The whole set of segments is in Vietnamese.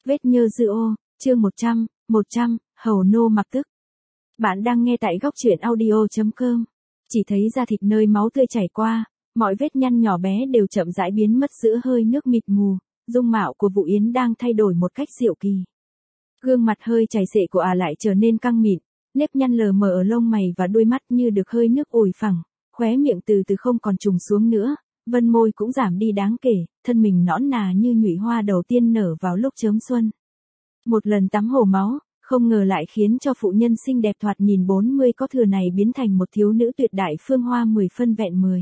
Vết nhơ dư ô, chương 100, hầu nô mặc tức. Bạn đang nghe tại góc truyện audio.com. Chỉ thấy da thịt nơi máu tươi chảy qua, mọi vết nhăn nhỏ bé đều chậm rãi biến mất giữa hơi nước mịt mù, dung mạo của Vũ Yến đang thay đổi một cách diệu kỳ. Gương mặt hơi chảy xệ của lại trở nên căng mịn, nếp nhăn lờ mờ ở lông mày và đuôi mắt như được hơi nước ủi phẳng, khóe miệng từ từ không còn trùng xuống nữa, vân môi cũng giảm đi đáng kể, thân mình nõn nà như nhụy hoa đầu tiên nở vào lúc chớm xuân. Một lần tắm hồ máu, không ngờ lại khiến cho phụ nhân xinh đẹp thoạt nhìn 40 có thừa này biến thành một thiếu nữ tuyệt đại phương hoa 10 phân vẹn 10.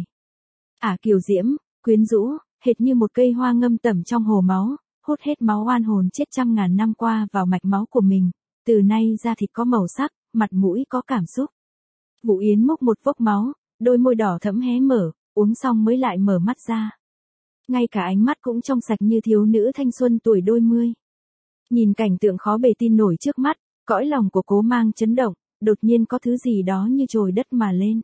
Kiều diễm, quyến rũ, hệt như một cây hoa ngâm tẩm trong hồ máu, hút hết máu oan hồn chết trăm ngàn năm qua vào mạch máu của mình, từ nay da thịt có màu sắc, mặt mũi có cảm xúc. Vũ Yến múc một vốc máu, đôi môi đỏ thẫm hé mở, uống xong mới lại mở mắt ra. Ngay cả ánh mắt cũng trong sạch như thiếu nữ thanh xuân tuổi đôi mươi. Nhìn cảnh tượng khó bề tin nổi trước mắt, cõi lòng của Cố Mang chấn động, đột nhiên có thứ gì đó như trồi đất mà lên.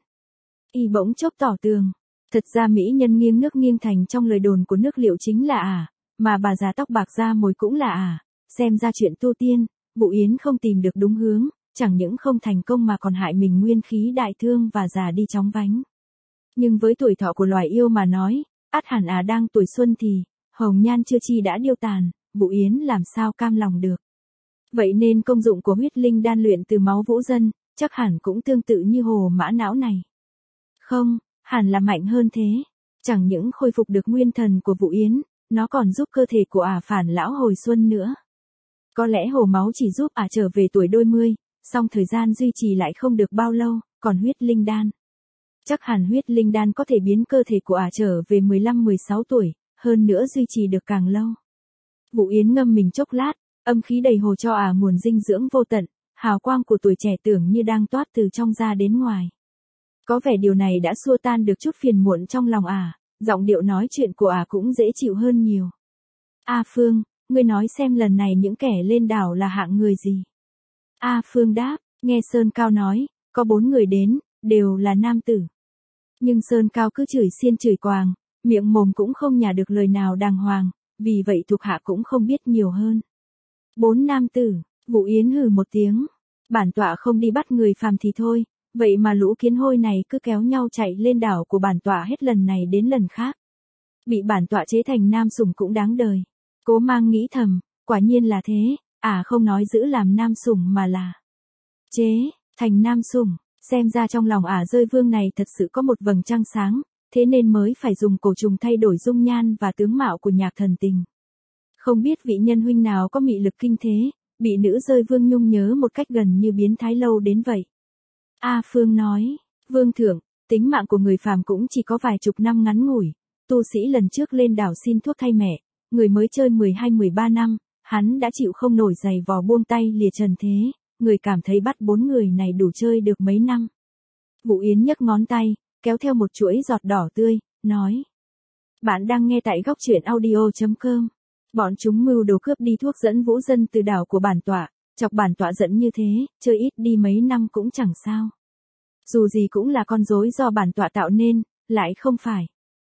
Y bỗng chốc tỏ tường, thật ra mỹ nhân nghiêng nước nghiêng thành trong lời đồn của nước Liệu chính là mà bà già tóc bạc da mồi cũng là xem ra chuyện tu tiên, Vũ Yến không tìm được đúng hướng, chẳng những không thành công mà còn hại mình nguyên khí đại thương và già đi chóng vánh. Nhưng với tuổi thọ của loài yêu mà nói, ắt hẳn đang tuổi xuân thì, hồng nhan chưa chi đã điêu tàn, Vũ Yến làm sao cam lòng được. Vậy nên công dụng của huyết linh đan luyện từ máu vũ dân, chắc hẳn cũng tương tự như hồ mã não này. Không, hẳn là mạnh hơn thế. Chẳng những khôi phục được nguyên thần của Vũ Yến, nó còn giúp cơ thể của phản lão hồi xuân nữa. Có lẽ hồ máu chỉ giúp trở về tuổi đôi mươi, song thời gian duy trì lại không được bao lâu, còn huyết linh đan. Chắc hẳn huyết linh đan có thể biến cơ thể của trở về 15-16 tuổi, hơn nữa duy trì được càng lâu. Vũ Yến ngâm mình chốc lát, âm khí đầy hồ cho nguồn dinh dưỡng vô tận, hào quang của tuổi trẻ tưởng như đang toát từ trong ra đến ngoài. Có vẻ điều này đã xua tan được chút phiền muộn trong lòng giọng điệu nói chuyện của cũng dễ chịu hơn nhiều. Phương, ngươi nói xem lần này những kẻ lên đảo là hạng người gì? Phương đáp, nghe Sơn Cao nói, có 4 người đến, đều là nam tử. Nhưng Sơn Cao cứ chửi xiên chửi quàng, miệng mồm cũng không nhả được lời nào đàng hoàng, vì vậy thuộc hạ cũng không biết nhiều hơn. 4 nam tử, Vũ Yến hừ một tiếng, bản tọa không đi bắt người phàm thì thôi, vậy mà lũ kiến hôi này cứ kéo nhau chạy lên đảo của bản tọa hết lần này đến lần khác. Bị bản tọa chế thành nam sủng cũng đáng đời. Cố Mang nghĩ thầm, quả nhiên là thế, không nói giữ làm nam sủng mà là chế thành nam sủng, xem ra trong lòng rơi vương này thật sự có một vầng trăng sáng, thế nên mới phải dùng cổ trùng thay đổi dung nhan và tướng mạo của Nhạc Thần Tình. Không biết vị nhân huynh nào có mị lực kinh thế, bị nữ rơi vương nhung nhớ một cách gần như biến thái lâu đến vậy. Phương nói, vương thượng, tính mạng của người phàm cũng chỉ có vài chục năm ngắn ngủi, tu sĩ lần trước lên đảo xin thuốc thay mẹ, người mới chơi 12-13 năm, hắn đã chịu không nổi giày vò buông tay lìa trần thế, người cảm thấy bắt 4 người này đủ chơi được mấy năm. Vũ Yến nhấc ngón tay, kéo theo một chuỗi giọt đỏ tươi, nói. Bạn đang nghe tại góc truyện audio.com. Bọn chúng mưu đồ cướp đi thuốc dẫn vũ dân từ đảo của bản tọa, chọc bản tọa giận như thế, chơi ít đi mấy năm cũng chẳng sao. Dù gì cũng là con rối do bản tọa tạo nên, lại không phải.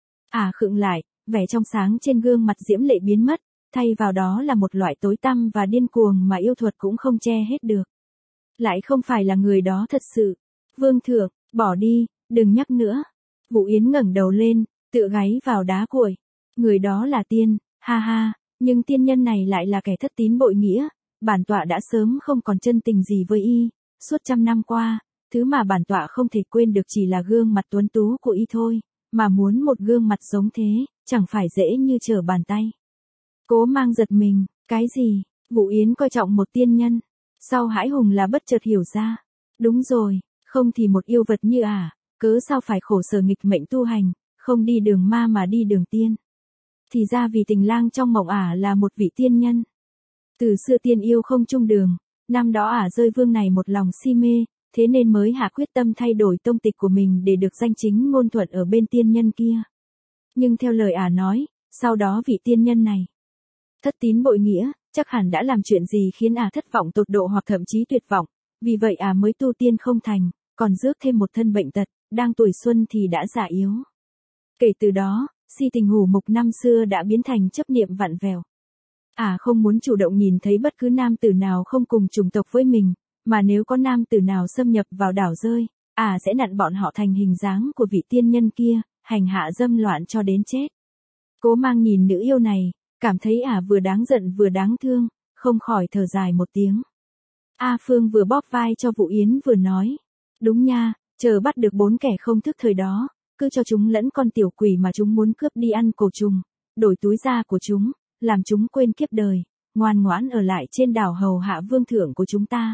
Khựng lại, vẻ trong sáng trên gương mặt diễm lệ biến mất, thay vào đó là một loại tối tăm và điên cuồng mà yêu thuật cũng không che hết được. Lại không phải là người đó thật sự. Vương thượng, bỏ đi, đừng nhắc nữa. Vũ Yến ngẩng đầu lên, tựa gáy vào đá cuội. Người đó là tiên, ha ha, nhưng tiên nhân này lại là kẻ thất tín bội nghĩa. Bản tọa đã sớm không còn chân tình gì với y, suốt trăm năm qua, thứ mà bản tọa không thể quên được chỉ là gương mặt tuấn tú của y thôi, mà muốn một gương mặt giống thế, chẳng phải dễ như trở bàn tay. Cố Mang giật mình, cái gì? Vũ Yến coi trọng một tiên nhân. Sau hãi hùng là bất chợt hiểu ra. Đúng rồi, không thì một yêu vật như cớ sao phải khổ sở nghịch mệnh tu hành, không đi đường ma mà đi đường tiên. Thì ra vì tình lang trong mộng là một vị tiên nhân. Từ xưa tiên yêu không chung đường, năm đó rơi vương này một lòng si mê, thế nên mới hạ quyết tâm thay đổi tông tịch của mình để được danh chính ngôn thuận ở bên tiên nhân kia. Nhưng theo lời nói, sau đó vị tiên nhân này thất tín bội nghĩa, chắc hẳn đã làm chuyện gì khiến thất vọng tột độ hoặc thậm chí tuyệt vọng, vì vậy mới tu tiên không thành, còn rước thêm một thân bệnh tật, đang tuổi xuân thì đã già yếu. Kể từ đó, si tình hủ mục năm xưa đã biến thành chấp niệm vặn vẹo. Không muốn chủ động nhìn thấy bất cứ nam tử nào không cùng chủng tộc với mình, mà nếu có nam tử nào xâm nhập vào đảo rơi, sẽ nặn bọn họ thành hình dáng của vị tiên nhân kia, hành hạ dâm loạn cho đến chết. Cố Mang nhìn nữ yêu này, cảm thấy vừa đáng giận vừa đáng thương, không khỏi thở dài một tiếng. A Phương vừa bóp vai cho Vũ Yến vừa nói. Đúng nha, chờ bắt được 4 kẻ không thức thời đó, cứ cho chúng lẫn con tiểu quỷ mà chúng muốn cướp đi ăn cổ trùng, đổi túi da của chúng, làm chúng quên kiếp đời, ngoan ngoãn ở lại trên đảo hầu hạ vương thượng của chúng ta.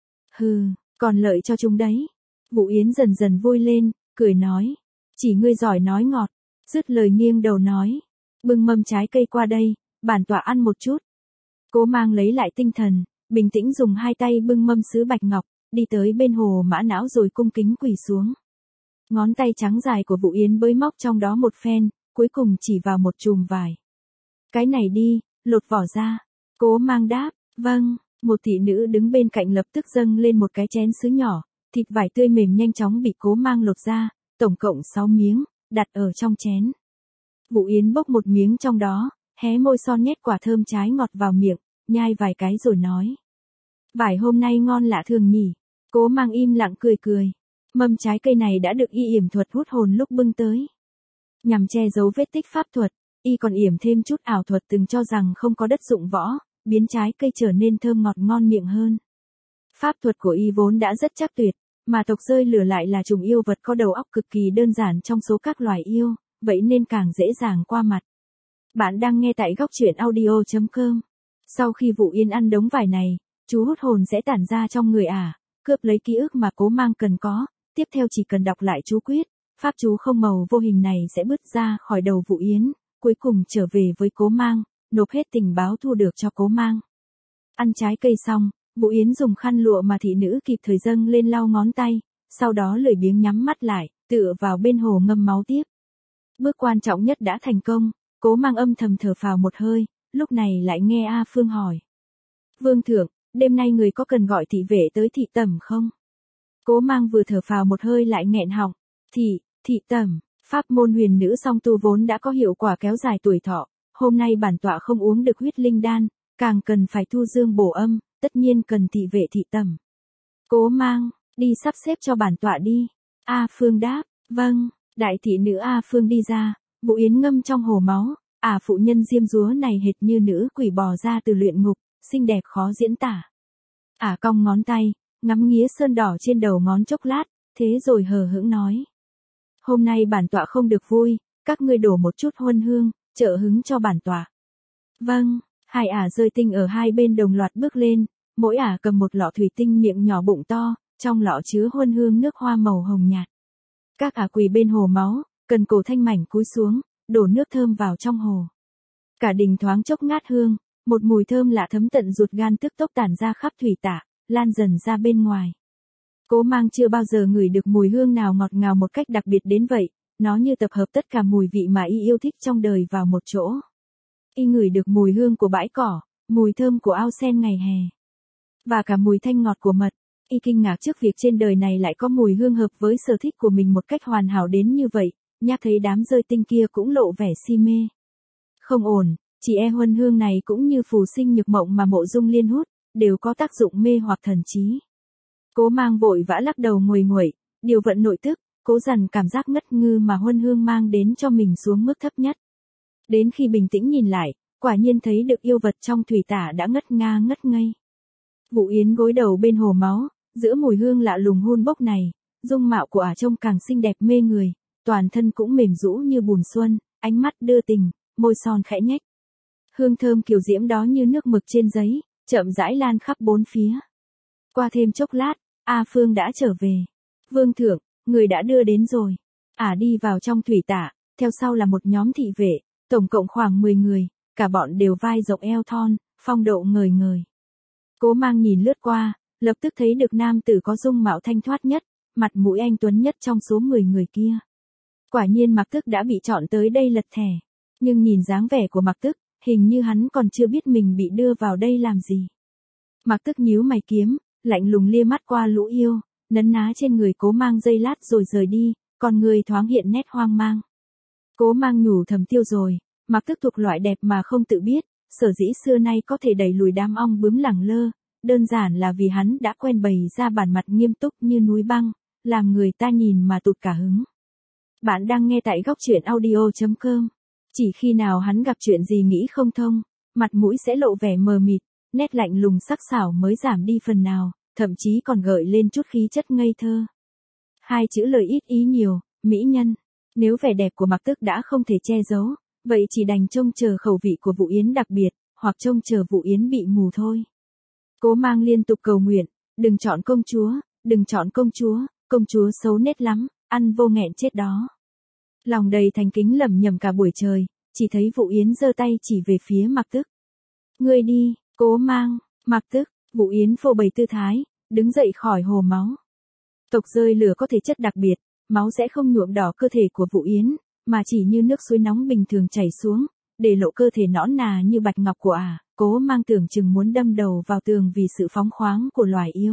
Hừ, còn lợi cho chúng đấy. Vũ Yến dần dần vui lên, cười nói. Chỉ ngươi giỏi nói ngọt. Dứt lời nghiêng đầu nói. Bưng mâm trái cây qua đây, bản tọa ăn một chút. Cố Mang lấy lại tinh thần, bình tĩnh dùng 2 tay bưng mâm sứ bạch ngọc, đi tới bên hồ mã não rồi cung kính quỳ xuống. Ngón tay trắng dài của Vũ Yến bới móc trong đó một phen, cuối cùng chỉ vào một chùm vải. Cái này đi, lột vỏ ra. Cố Mang đáp, vâng. Một thị nữ đứng bên cạnh lập tức dâng lên một cái chén sứ nhỏ, thịt vải tươi mềm nhanh chóng bị Cố Mang lột ra, tổng cộng 6 miếng, đặt ở trong chén. Vũ Yến bốc một miếng trong đó, hé môi son nhét quả thơm trái ngọt vào miệng, nhai vài cái rồi nói. Vải hôm nay ngon lạ thường nhỉ. Cố Mang im lặng cười cười. Mâm trái cây này đã được y yểm thuật hút hồn lúc bưng tới. Nhằm che giấu vết tích pháp thuật, y còn yểm thêm chút ảo thuật từng cho rằng không có đất dụng võ, biến trái cây trở nên thơm ngọt ngon miệng hơn. Pháp thuật của y vốn đã rất chắc tuyệt, mà tộc rơi lửa lại là chủng yêu vật có đầu óc cực kỳ đơn giản trong số các loài yêu, vậy nên càng dễ dàng qua mặt. Bạn đang nghe tại góc truyện audio.com. Sau khi Vũ Yến ăn đống vải này, chú hút hồn sẽ tản ra trong người cướp lấy ký ức mà Cố Mang cần có, tiếp theo chỉ cần đọc lại chú quyết, pháp chú không màu vô hình này sẽ bứt ra khỏi đầu Vũ Yến, cuối cùng trở về với Cố Mang, nộp hết tình báo thu được cho Cố Mang. Ăn trái cây xong, Vũ Yến dùng khăn lụa mà thị nữ kịp thời dâng lên lau ngón tay, sau đó lười biếng nhắm mắt lại, tựa vào bên hồ ngâm máu tiếp. Bước quan trọng nhất đã thành công, Cố Mang âm thầm thở phào một hơi, lúc này lại nghe A Phương hỏi. Vương thượng, đêm nay người có cần gọi thị vệ tới thị tẩm không? Cố Mang vừa thở phào một hơi lại nghẹn họng. Thị tẩm, pháp môn huyền nữ song tu vốn đã có hiệu quả kéo dài tuổi thọ, hôm nay bản tọa không uống được huyết linh đan, càng cần phải thu dương bổ âm, tất nhiên cần thị vệ thị tẩm. Cố Mang, đi sắp xếp cho bản tọa đi. A Phương đáp, vâng. Đại thị nữ A Phương đi ra, Vũ Yến ngâm trong hồ máu, phụ nhân diêm dúa này hệt như nữ quỷ bò ra từ luyện ngục, xinh đẹp khó diễn tả. Cong ngón tay, ngắm nghía sơn đỏ trên đầu ngón chốc lát, thế rồi hờ hững nói. Hôm nay bản tọa không được vui, các ngươi đổ một chút huân hương, trợ hứng cho bản tọa. Vâng, hai rơi tinh ở hai bên đồng loạt bước lên, mỗi cầm một lọ thủy tinh miệng nhỏ bụng to, trong lọ chứa huân hương nước hoa màu hồng nhạt. Các quỳ bên hồ máu, cần cổ thanh mảnh cúi xuống, đổ nước thơm vào trong hồ. Cả đình thoáng chốc ngát hương, một mùi thơm lạ thấm tận ruột gan tức tốc tản ra khắp thủy tạ, lan dần ra bên ngoài. Cố Mang chưa bao giờ ngửi được mùi hương nào ngọt ngào một cách đặc biệt đến vậy, nó như tập hợp tất cả mùi vị mà y yêu thích trong đời vào một chỗ. Y ngửi được mùi hương của bãi cỏ, mùi thơm của ao sen ngày hè, và cả mùi thanh ngọt của mật. Y kinh ngạc trước việc trên đời này lại có mùi hương hợp với sở thích của mình một cách hoàn hảo đến như vậy, nhắc thấy đám rơi tinh kia cũng lộ vẻ si mê. Không ổn, chỉ huân hương này cũng như phù sinh nhược mộng mà Mộ Dung Liên hút, đều có tác dụng mê hoặc thần trí. Cố Mang vội vã lắc đầu nguầy nguậy, điều vận nội tức, cố dằn cảm giác ngất ngư mà huân hương mang đến cho mình xuống mức thấp nhất. Đến khi bình tĩnh nhìn lại, quả nhiên thấy được yêu vật trong thủy tả đã ngất ngây. Vũ Yến gối đầu bên hồ máu, giữa mùi hương lạ lùng hun bốc này, dung mạo của trông càng xinh đẹp mê người, toàn thân cũng mềm rũ như bùn xuân, ánh mắt đưa tình, môi son khẽ nhếch. Hương thơm kiều diễm đó như nước mực trên giấy, chậm rãi lan khắp bốn phía. Qua thêm chốc lát, A Phương đã trở về. Vương thượng, người đã đưa đến rồi. Đi vào trong thủy tả, theo sau là một nhóm thị vệ, tổng cộng khoảng 10 người, cả bọn đều vai rộng eo thon, phong độ ngời ngời. Cố Mang nhìn lướt qua, lập tức thấy được nam tử có dung mạo thanh thoát nhất, mặt mũi anh tuấn nhất trong số 10 người kia. Quả nhiên Mạc Tức đã bị chọn tới đây lật thẻ, nhưng nhìn dáng vẻ của Mạc Tức, hình như hắn còn chưa biết mình bị đưa vào đây làm gì. Mạc Tức nhíu mày kiếm, lạnh lùng lia mắt qua lũ yêu, nấn ná trên người Cố Mang giây lát rồi rời đi, còn người thoáng hiện nét hoang mang. Cố Mang nhủ thầm tiêu rồi, Mạc Tức thuộc loại đẹp mà không tự biết, sở dĩ xưa nay có thể đẩy lùi đám ong bướm lẳng lơ, đơn giản là vì hắn đã quen bày ra bản mặt nghiêm túc như núi băng, làm người ta nhìn mà tụt cả hứng. Bạn đang nghe tại góc truyện audio.com. Chỉ khi nào hắn gặp chuyện gì nghĩ không thông, mặt mũi sẽ lộ vẻ mờ mịt, nét lạnh lùng sắc sảo mới giảm đi phần nào, thậm chí còn gợi lên chút khí chất ngây thơ. Hai chữ lời ít ý nhiều, mỹ nhân. Nếu vẻ đẹp của Mạc Tức đã không thể che giấu, vậy chỉ đành trông chờ khẩu vị của Vũ Yến đặc biệt, hoặc trông chờ Vũ Yến bị mù thôi. Cố Mang liên tục cầu nguyện, đừng chọn công chúa, đừng chọn công chúa xấu nết lắm, ăn vô nghẹn chết đó. Lòng đầy thành kính lẩm nhẩm cả buổi trời, chỉ thấy Vũ Yến giơ tay chỉ về phía Mạc Tức. Ngươi đi, Cố Mang, Mạc Tức. Vũ Yến phô bày tư thái, đứng dậy khỏi hồ máu. Tộc rơi lửa có thể chất đặc biệt, máu sẽ không nhuộm đỏ cơ thể của Vũ Yến, mà chỉ như nước suối nóng bình thường chảy xuống, để lộ cơ thể nõn nà như bạch ngọc của ả. Cố Mang tưởng chừng muốn đâm đầu vào tường vì sự phóng khoáng của loài yêu.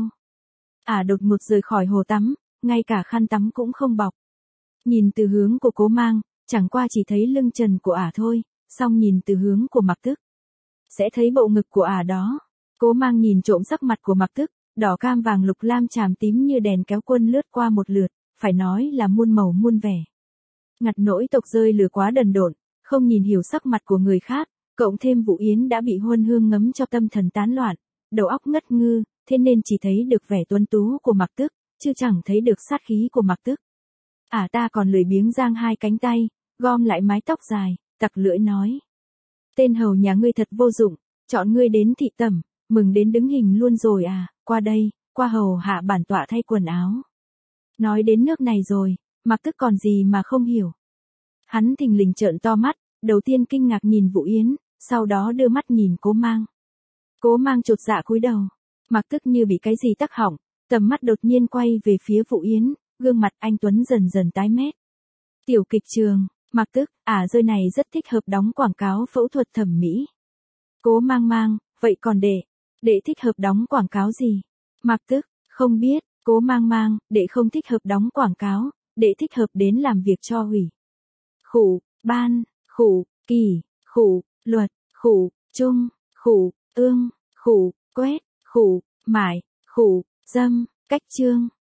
Ả đột ngột rời khỏi hồ tắm, ngay cả khăn tắm cũng không bọc. Nhìn từ hướng của Cố Mang, chẳng qua chỉ thấy lưng trần của ả thôi, song nhìn từ hướng của Mạc Tức, sẽ thấy bộ ngực của ả đó. Cố Mang nhìn trộm sắc mặt của Mạc Tức, đỏ cam vàng lục lam chàm tím như đèn kéo quân lướt qua một lượt, phải nói là muôn màu muôn vẻ. Ngặt nỗi tộc rơi lửa quá đần độn, không nhìn hiểu sắc mặt của người khác, cộng thêm Vũ Yến đã bị huân hương ngấm cho tâm thần tán loạn, đầu óc ngất ngư, thế nên chỉ thấy được vẻ tuấn tú của Mạc Tức, chứ chẳng thấy được sát khí của Mạc Tức. Ta còn lười biếng giang hai cánh tay, gom lại mái tóc dài, tặc lưỡi nói. Tên hầu nhà ngươi thật vô dụng, chọn ngươi đến thị tẩm, mừng đến đứng hình luôn rồi à, qua đây, qua hầu hạ bản tọa thay quần áo. Nói đến nước này rồi, Mạc Tức còn gì mà không hiểu. Hắn thình lình trợn to mắt, đầu tiên kinh ngạc nhìn Vũ Yến, sau đó đưa mắt nhìn Cố Mang. Cố Mang chột dạ cúi đầu, Mạc Tức như bị cái gì tắc hỏng, tầm mắt đột nhiên quay về phía Vũ Yến, gương mặt anh tuấn dần dần tái mét. Tiểu kịch trường, Mạc Tức, rơi này rất thích hợp đóng quảng cáo phẫu thuật thẩm mỹ. Cố Mang, vậy còn đệ thích hợp đóng quảng cáo gì? Mạc Tức, không biết. Cố Mang, đệ không thích hợp đóng quảng cáo, đệ thích hợp đến làm việc cho hủy. Khủ, ban, khủ, kỳ, khủ, luật, khủ, trung, khủ, ương, khủ, quét, khủ, mải, khủ, dâm, cách chương.